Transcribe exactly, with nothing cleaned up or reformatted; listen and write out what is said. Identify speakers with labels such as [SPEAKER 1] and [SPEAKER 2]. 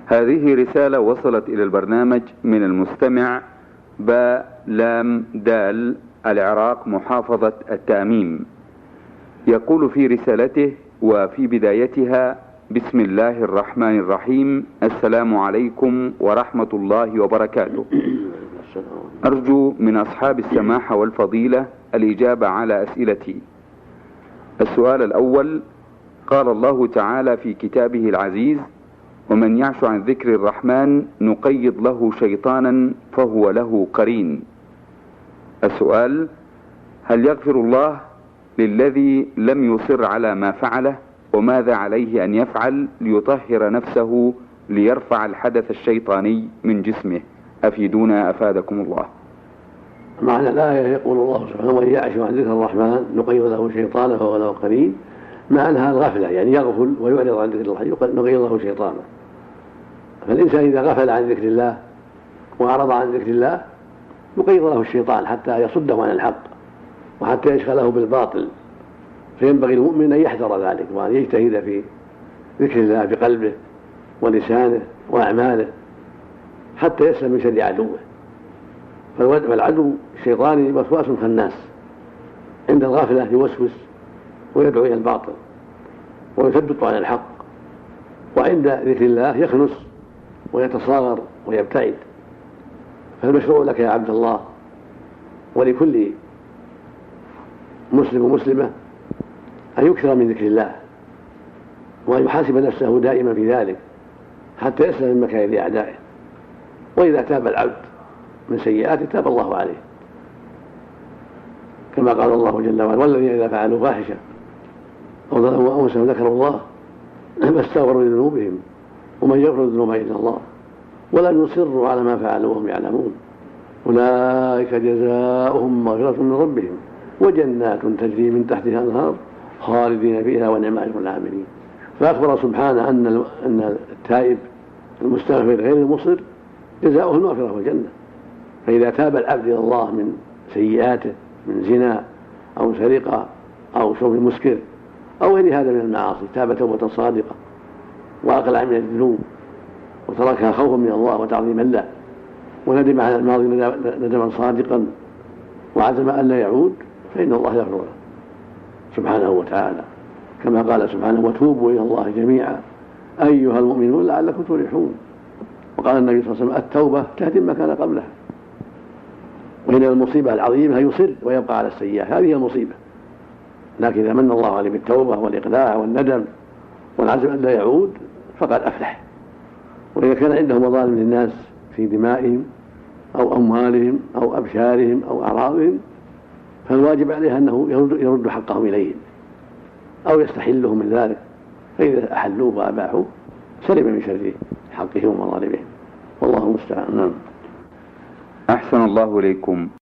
[SPEAKER 1] هذه رسالة وصلت إلى البرنامج من المستمع باء لام دال العراق محافظة التأميم. يقول في رسالته وفي بدايتها: بسم الله الرحمن الرحيم، السلام عليكم ورحمة الله وبركاته. أرجو من أصحاب السماحة والفضيلة الإجابة على أسئلتي. السؤال الأول: قال الله تعالى في كتابه العزيز: ومن يعش عن ذكر الرحمن نقيض له شيطانا فهو له قرين. السؤال: هل يغفر الله للذي لم يصر على ما فعله؟ وماذا عليه أن يفعل ليطهر نفسه ليرفع الحدث الشيطاني من جسمه؟ أفيدونا أفادكم الله.
[SPEAKER 2] معنى الآية يقول الله سبحانه: ومن يعش عن ذكر الرحمن نقيض له شيطانا فهو له قرين. معناها الغفلة، يعني يغفل ويعرض عن ذكر الله نقيض له شيطانا. فالإنسان إذا غفل عن ذكر الله وأعرض عن ذكر الله نقيض له الشيطان حتى يصده عن الحق وحتى يشغله بالباطل. فينبغي المؤمن أن يحذر ذلك وأن يجتهد في ذكر الله بقلبه ولسانه وأعماله حتى يسلم من شر عدوه. فالعدو الشيطاني وسواس خناس، عند الغافلة يوسوس ويدعو إلى الباطل ويثبط عن الحق، وعند ذكر الله يخنس ويتصاغر ويبتعد. فالمشروع لك يا عبد الله ولكل مسلم ومسلمة أن يكثر من ذكر الله وأن يحاسب نفسه دائما في ذلك حتى يسلم من مكائد أعدائه. وإذا تاب العبد من سيئاته تاب الله عليه، كما قال الله جل وعلا: والذين إذا فعلوا فاحشة أو ظلموا أنفسهم ذكروا الله فاستغفروا لذنوبهم ومن يغفر الذنوب إلا الله ولم يصروا على ما فعلوا وهم يعلمون أولئك جزاؤهم مغفرة من ربهم وجنات تجري من تحتها الأنهار خالدين فيها ونعم أجر العاملين. فأخبر سبحانه أن أن التائب المستغفر غير المصر جزاؤه المغفرة والجنة. فإذا تاب العبد إلى الله من سيئاته من زنا أو سرقة أو شرب مسكر أو غير هذا من المعاصي، تاب توبة صادقة وأقلع من الذنوب وتركها خوفا من الله وتعظيما له، وندم على الماضي ندما صادقا وعزم أن لا يعود، فإن الله يغفر له سبحانه وتعالى، كما قال سبحانه: وتوبوا إلى الله جميعا أيها المؤمنون لعلكم تفلحون. وقال النبي صلى الله عليه وسلم: التوبة تهدم ما كان قبلها. وإن المصيبة العظيمة يصر ويبقى على السيئات، هذه المصيبة. لكن إذا من الله عليه بالتوبة والإقلاع والندم والعزم أن لا يعود فقد أفلح. وإذا كان عنده مظالم للناس في دمائهم أو أموالهم أو أبشارهم أو أعراضهم فالواجب عليه أنه يرد حقهم إليهم أو يستحلهم من ذلك، فإذا أحلوه وأباحوه سلم من شر حقهم ومظالمهم، والله المستعان.
[SPEAKER 1] أحسن الله إليكم.